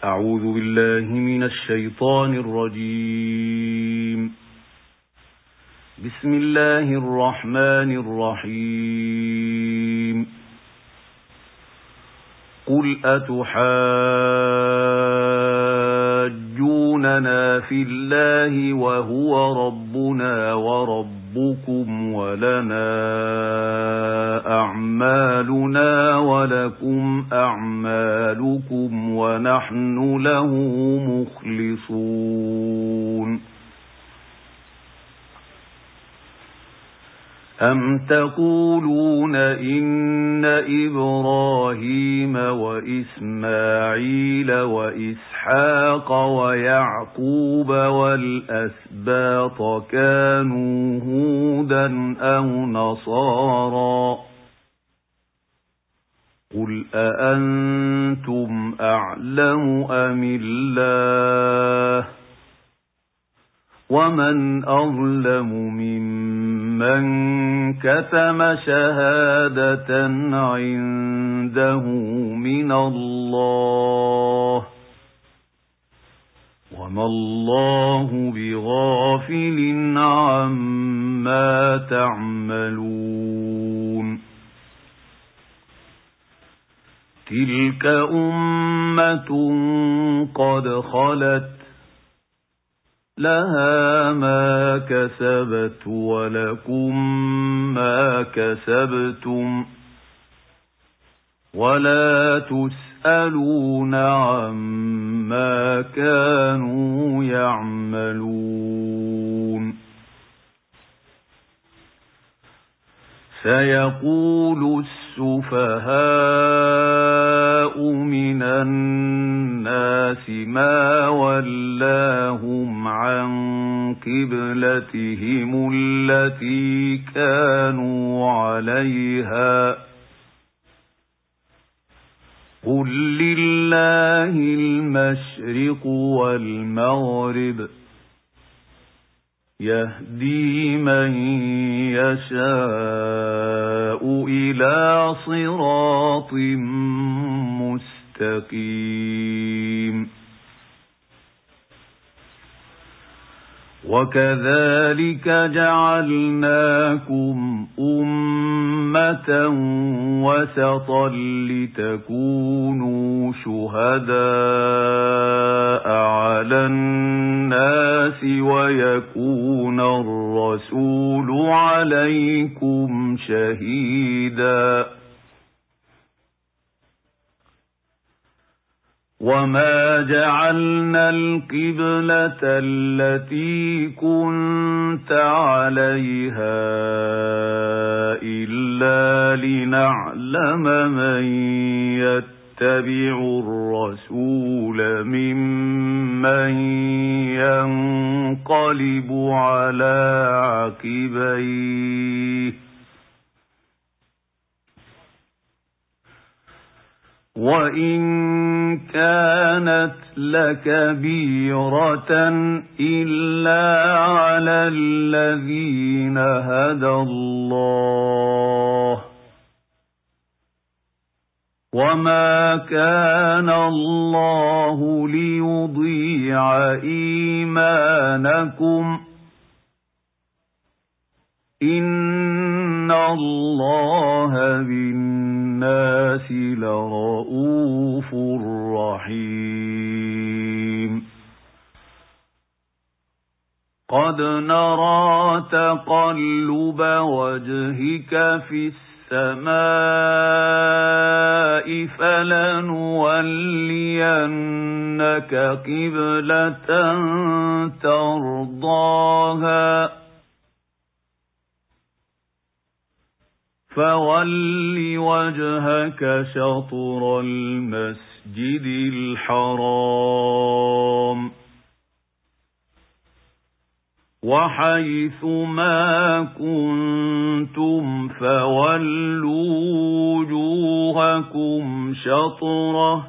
أعوذ بالله من الشيطان الرجيم. بسم الله الرحمن الرحيم. قل أتحاجوننا في الله وهو ربنا وربكم ولنا أعمالنا ولكم أعمالكم ونحن له مخلصون. أم تقولون إن إبراهيم وإسماعيل وإسحاق ويعقوب والأسباط كانوا هودا أو نصارى؟ قل أأنتم أعلم أم الله؟ ومن أظلم ممن كتم شهادة عنده من الله وما الله بغافل عما تعملون. تلك أمة قد خلت لها ما كسبت ولكم ما كسبتم ولا تسألون عما كانوا يعملون. سيقول السفهاء من الناس ما ولاهم عن قبلتهم التي كانوا عليها قل لله المشرق والمغرب يهدي من يشاء إلى صراط مستقيم. وكذلك جعلناكم أمة وسطا لتكونوا شهداء على الناس ويكون الرسول عليكم شهيدا. وما جعلنا القبلة التي كنت عليها إلا لنعلم من يتبع الرسول ممن ينقلب على عقبيه وإن كانت لكبيرة إلا على الذين هدى الله وما كان الله ليضيع إيمانكم إن الله بالناس لرؤوف رحيم. قد نرى تقلب وجهك في السماء فلنولينك قبلة ترضاها فول وجهك شطر المسجد الحرام وحيث ما كنتم فولوا وجوهكم شطره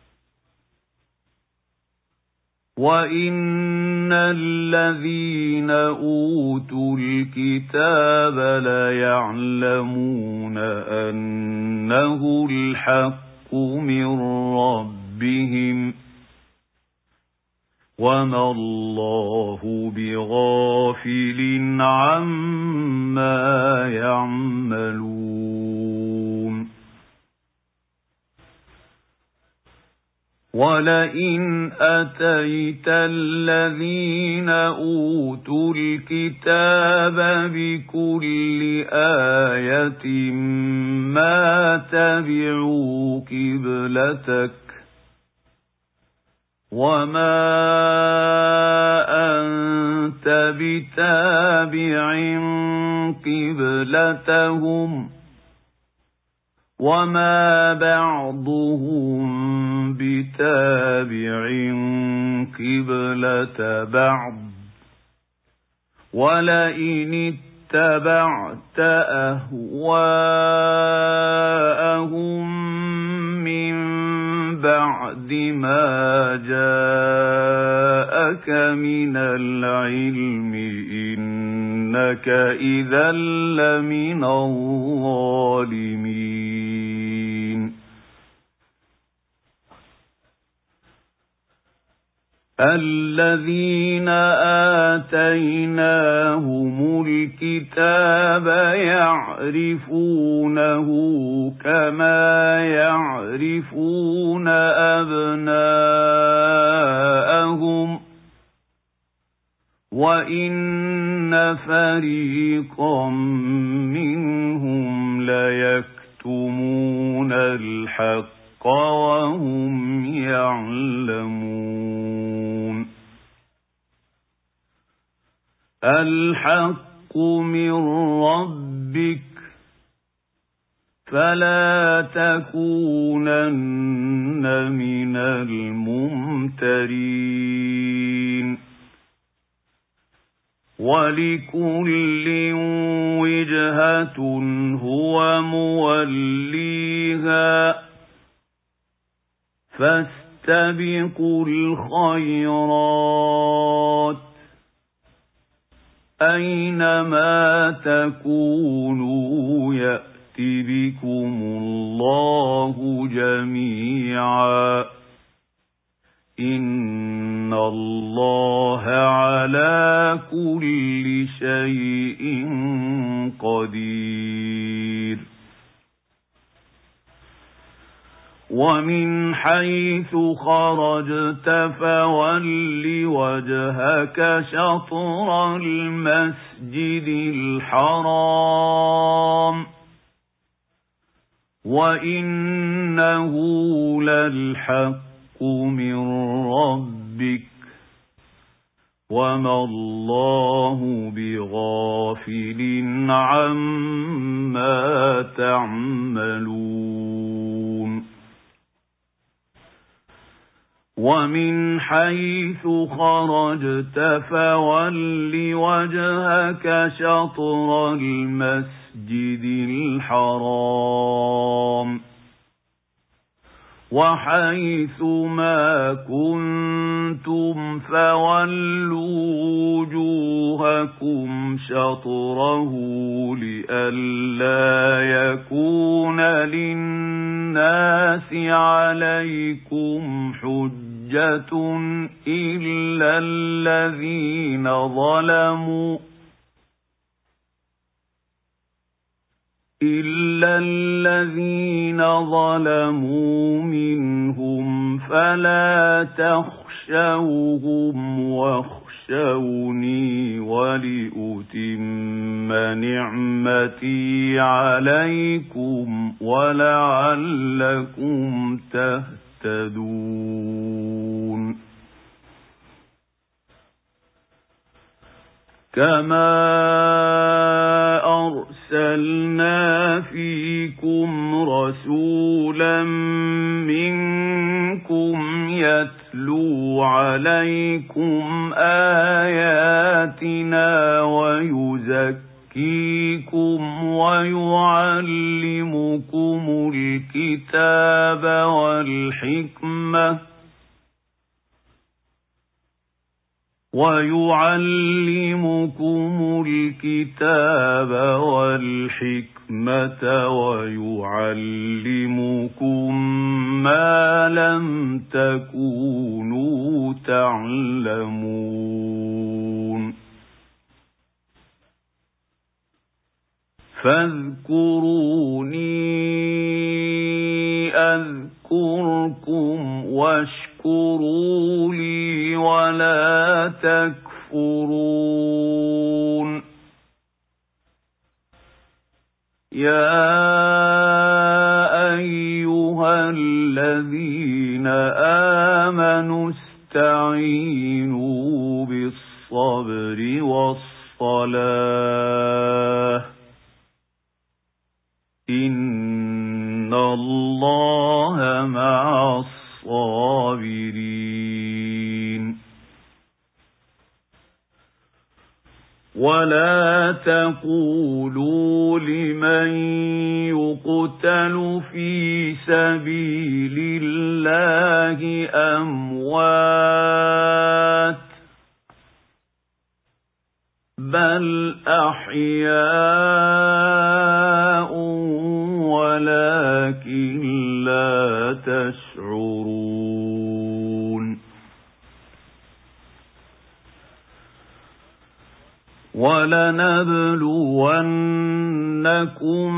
وَإِنَّ الَّذِينَ أُوتُوا الْكِتَابَ لَيَعْلَمُونَ أَنَّهُ الْحَقُّ مِنْ رَبِّهِمْ وما الله بغافل عما يعملون ولئن أتيت الذين أوتوا الكتاب بكل آية ما تبعوا قبلتك وما أنت بتابع قبلتهم وما بعضهم بتابع قبلة بعض ولئن اتبعت أهواءهم من بعد ما جاءك من العلم إنك إذا لمن الظالمين الذين آتيناهم الكتاب يعرفونه كما يعرفون أبناءهم وإن فريقا منهم ليكتمون الحق وهم يعلمون الحق من ربك فلا تكونن من الممترين ولكل وجهة هو موليها فاستبقوا الخيرات أينما تكونوا يأت بكم الله جميعا إن الله على كل شيء قدير ومن حيث خرجت فول وجهك شطر المسجد الحرام وإنه للحق من ربك وما الله بغافل عما تعملون ومن حيث خرجت فول وجهك شطر المسجد الحرام وحيث ما كنتم فولوا وجوهكم شطره لئلا يكون للناس عليكم حجة إلا الذين ظلموا منهم فلا تخشوهم واخشوني ولأتم نعمتي عليكم ولعلكم تهتدون كما أرسلنا فيكم رسولا منكم يتلو عليكم آياتنا ويزكيكم ويعلمكم الكتاب والحكمة ويعلمكم الكتاب والحكمة ويعلمكم ما لم تكونوا تعلمون فاذكروني أذكركم واشكروا لي ولا تكفرون يا أيها الذين آمنوا استعينوا بالصبر والصلاة إن الله مع الصابرين ولا تقولوا لمن يقتل في سبيل الله أموات بل أحياء ولكن لا تشعرون ولنبلونكم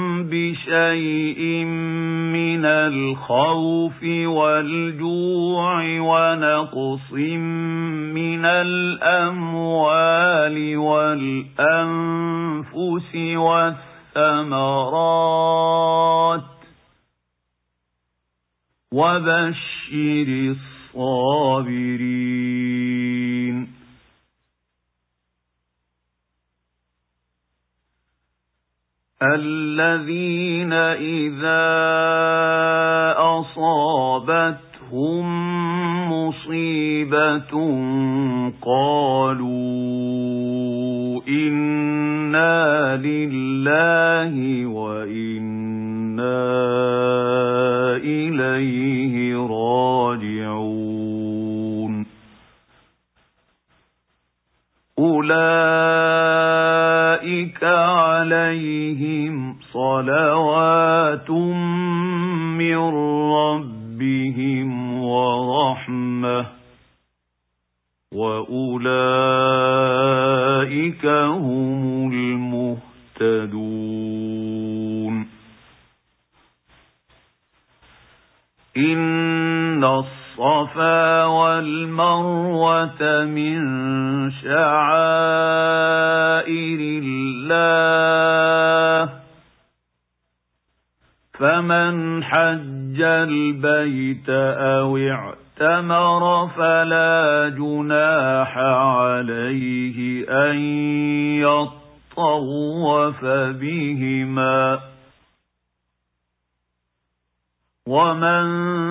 بشيء من الخوف والجوع ونقص من الأموال والأنفس والثمرات وبشر الصابرين الذين إذا أصابتهم مصيبة قالوا إنا لله وإنا إليه راجعون أولئك عليهم صلوات من ربهم ورحمة وأولئك هم المهتدون إن الصفا والمروة من شعائر الله فمن حج البيت أو اعتمر فلا جناح عليه أن يطوف بهما ومن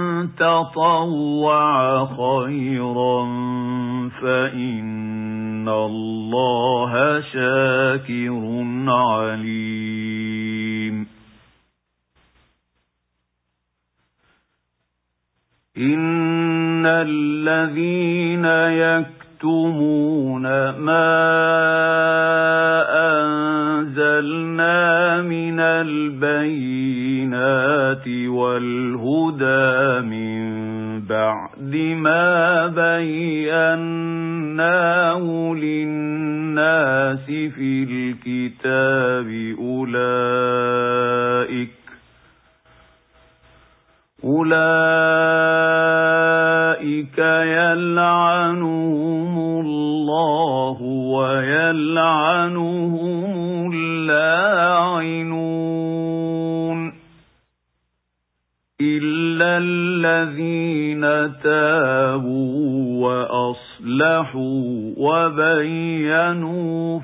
تطوع خيرا فإن الله شاكر عليم إن الذين يكتمون ما أنزلنا من البينات والهدى من بعد ما بيناه للناس في الكتاب أولئك يلعنهم الله ويلعنهم اللاعنون إلا الذين تابوا وأصلحوا وبينوا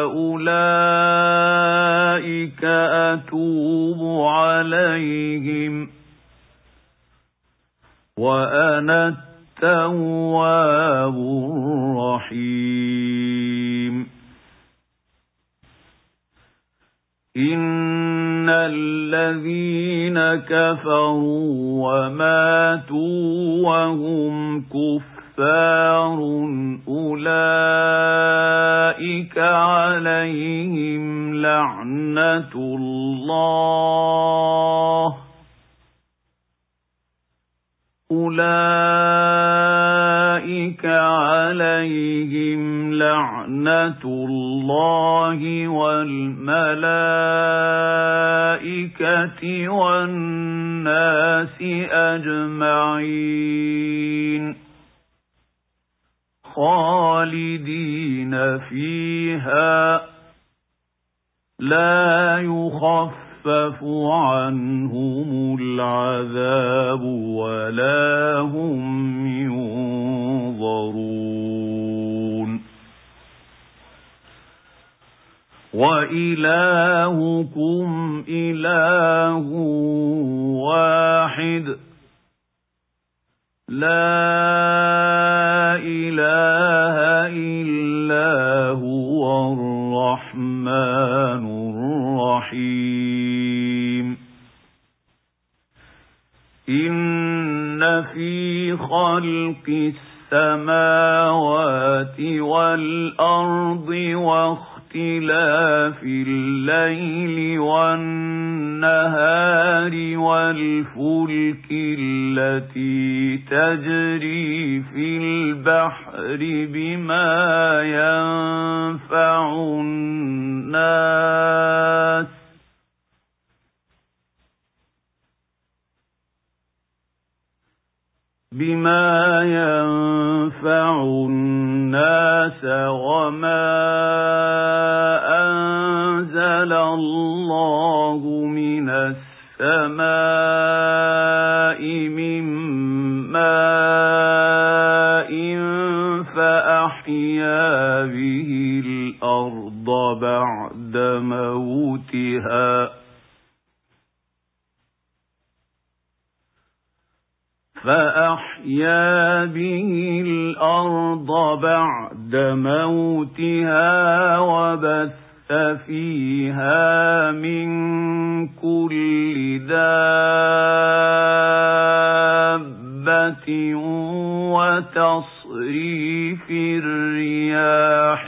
فأولئك أتوب عليهم وأنا التواب الرحيم إن الذين كفروا وماتوا وهم كفار كُفَّارٌ أُولَئِكَ عَلَيْهِمْ لَعْنَةُ اللَّهِ وَالْمَلَائِكَةِ وَالنَّاسِ أَجْمَعِينَ خَالِدِينَ فِيهَا لَا يُخَفَّفُ عَنْهُمُ الْعَذَابُ وَلَا هُمْ يُنظَرُونَ وَإِلَٰهُكُمْ إِلَٰهٌ وَاحِدٌ لَا إِلَٰهَ إِلَّا هُوَ الرَّحْمَٰنُ الرَّحِيمُ إِنَّ فِي خَلْقِ السَّمَاوَاتِ وَالْأَرْضِ واختلاف الليل والنهار والفلك التي تجري في البحر بما ينفع الناس وما أنزل الله من السماء من ماء فأحيا به الأرض بعد موتها وبث فيها من كل دابة وتصريف الرياح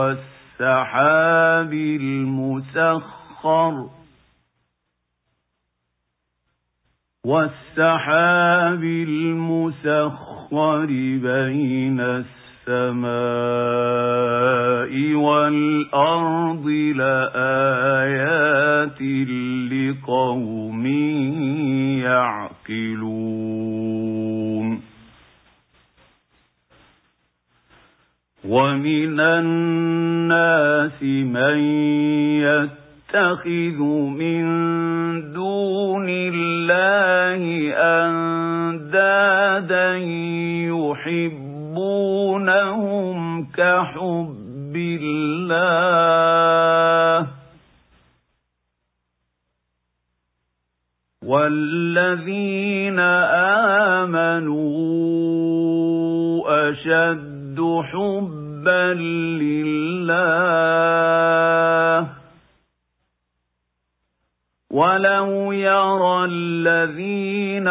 والسحاب المسخر بين السماء والأرض لآيات لقوم يعقلون ومن الناس من يتخذ من دون الله أندادا يحبونهم كحب الله والذين آمنوا أشد حبا لله ولو يرى الذين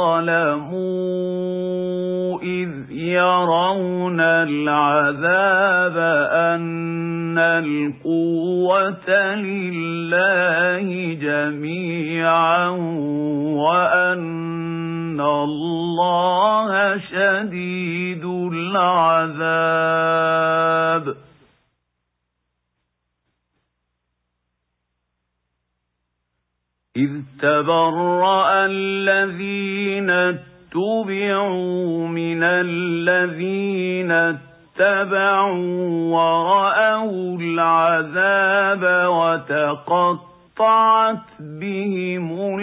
ظلموا إذ يرون العذاب أن القوة لله جميعا وأن الله شديد العذاب إذ تبرأ الذين اتبعوا من الذين اتبعوا ورأوا العذاب وتقطعت بهم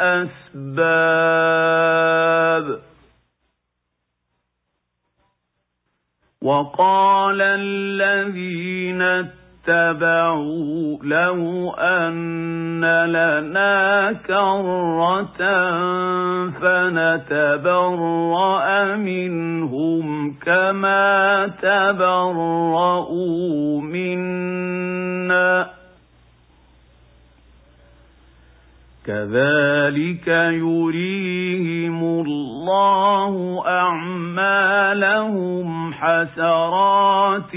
الأسباب وقال الذين اتبعوا لو أن لنا كرة فنتبرأ منهم كما تبرؤوا منا كذلك يريهم الله أعمالهم حسرات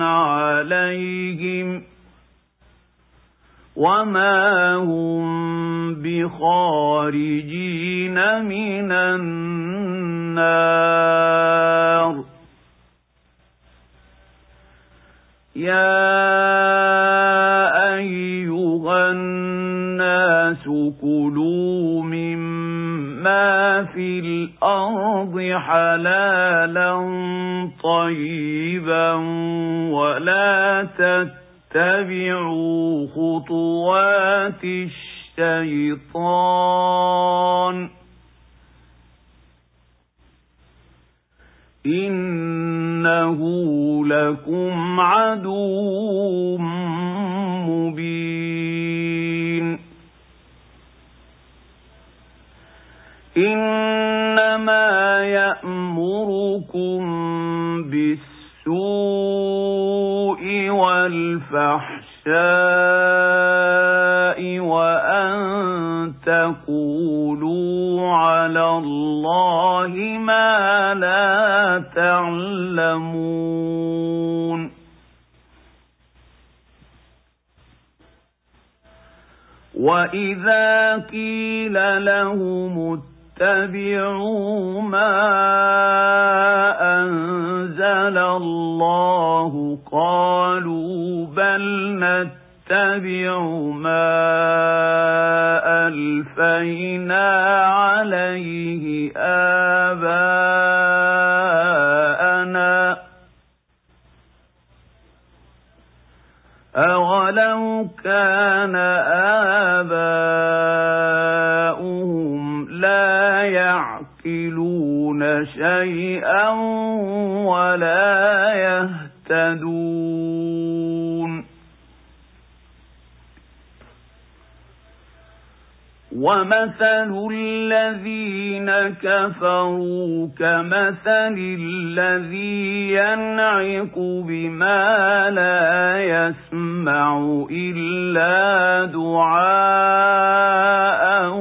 عليهم وما هم بخارجين من النار يا أيها الناس كلوا مما في الأرض حلالا طيبا ولا تتبعوا خطوات الشيطان إنه لكم عدو مبين إنما يأمركم بالسوء والفحشاء وأن تقولوا على الله ما لا تعلمون وإذا قيل لهم اتبعوا ما أنزل الله قالوا بل نتبع ما ألفينا عليه آباءنا أولو كان آباؤهم لا يعقلون شيئا ولا يهتدون ومثل الذين كفروا كمثل الذي ينعق بما لا يسمع إلا دعاء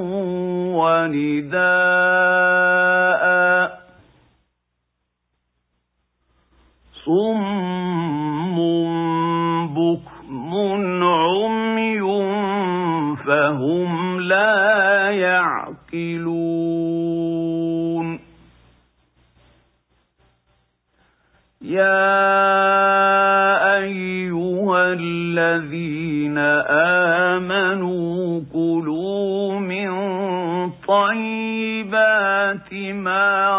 ونداء صم بكم عمي فهم لا يعقلون يا أيها الذين آمنوا كلوا من طيبات ما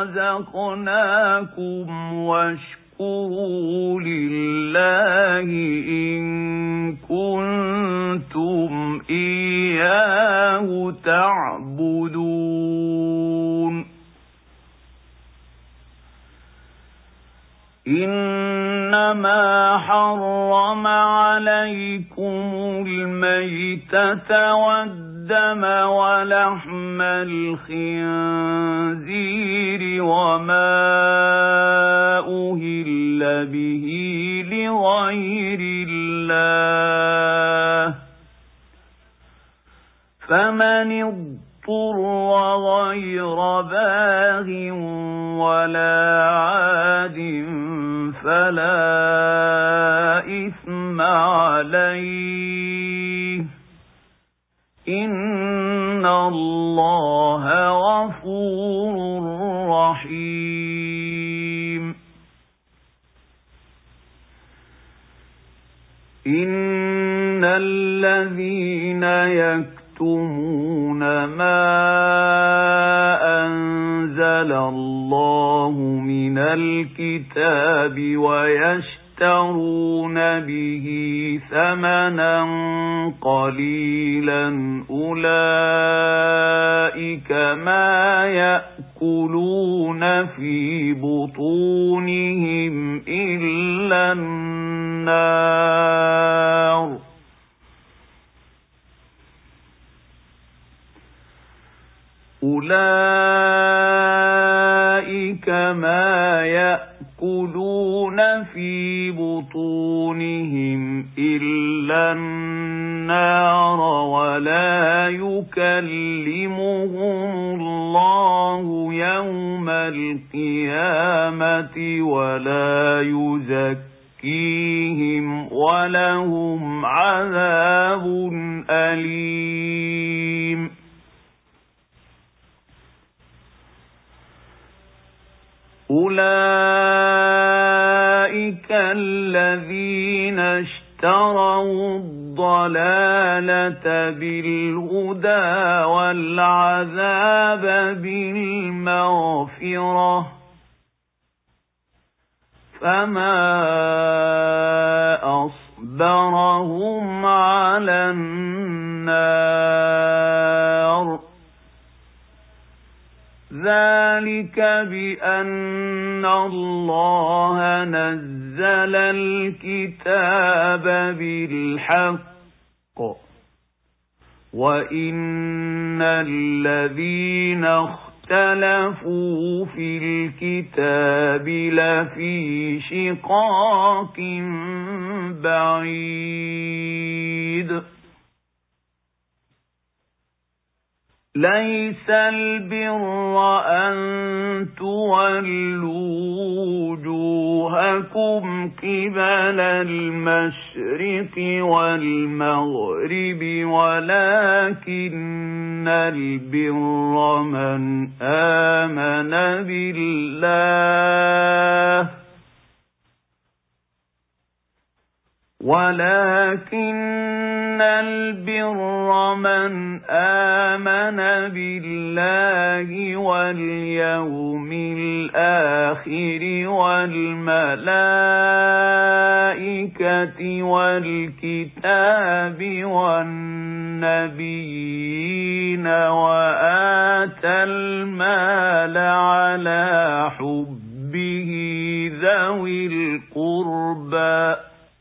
رزقناكم واشكروا لله إن كنتم إياه تعبدون إنما حرم عليكم الميتة والدم ولحم الخنزير وما أهل به لغير الله فمن اضطر غير باغ ولا عاد فلا إثم عليه إن الله غفور رحيم إن الذين يكتمون ما أنزل الله من الكتاب ويشترون به ثمنا قليلا أولئك ما يأكلون في بطونهم إلا النار أولئك ما يأكلون في بطونهم إلا النار النَّارَ وَلَا يُكَلِّمُهُمُ اللَّهُ يَوْمَ الْقِيَامَةِ وَلَا يُزَكِّيهِمْ وَلَهُمْ عَذَابٌ أَلِيمٌ أُولَئِكَ الَّذِينَ اشْتَرَوُا الضَّلَالَةَ بِالْهُدَى وَالْعَذَابَ بِالْمَغْفِرَةِ فَمَا أَصْبَرَهُمْ عَلَى النَّارِ ذَلِكَ بِأَنَّ اللَّهَ نَزَّلَ الْكِتَابَ بِالْحَقِّ وَإِنَّ الَّذِينَ اخْتَلَفُوا فِي الْكِتَابِ لَفِي شِقَاقٍ بَعِيدٍ لَيْسَ الْبِرَّ أَن تُوَلُّوا وُجُوهَكُمْ قِبَلَ الْمَشْرِقِ وَالْمَغْرِبِ وَلَكِنَّ الْبِرَّ مَنْ آمَنَ بالله وَالْيَوْمِ الْآخِرِ وَالْمَلَائِكَةِ وَالْكِتَابِ وَالنَّبِيِّينَ وَآتَى الْمَالَ عَلَى حُبِّهِ ذَوِي الْقُرْبَى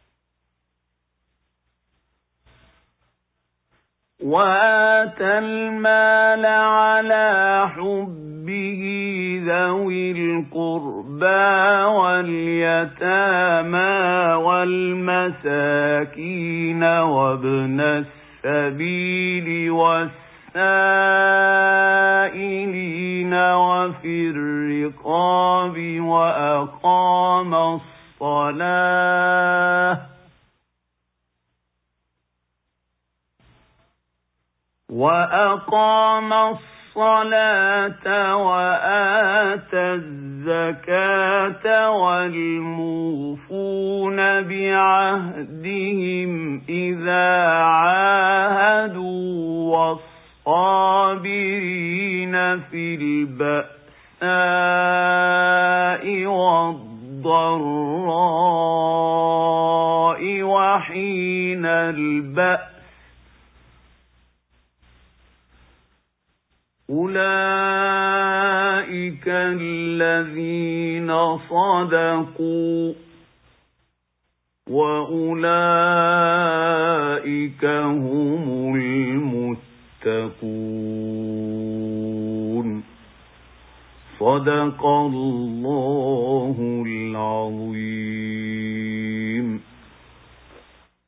وَالْيَتَامَى وَالْمَسَاكِينَ وَابْنَ السَّبِيلِ وَالسَّائِلِينَ وَفِي الرِّقَابِ وَأَقَامَ الصَّلَاةَ وَآتَى الزَّكَاةَ وَالْمُوفُونَ بِعَهْدِهِمْ إِذَا عَاهَدُوا وَالصَّابِرِينَ فِي الْبَأْسَاءِ وَالضَّرَّاءِ وَحِينَ الْبَأْسِ أُولَئِكَ الَّذِينَ صَدَقُوا وَأُولَئِكَ هُمُ الْمُتَّقُونَ صدق الله العظيم.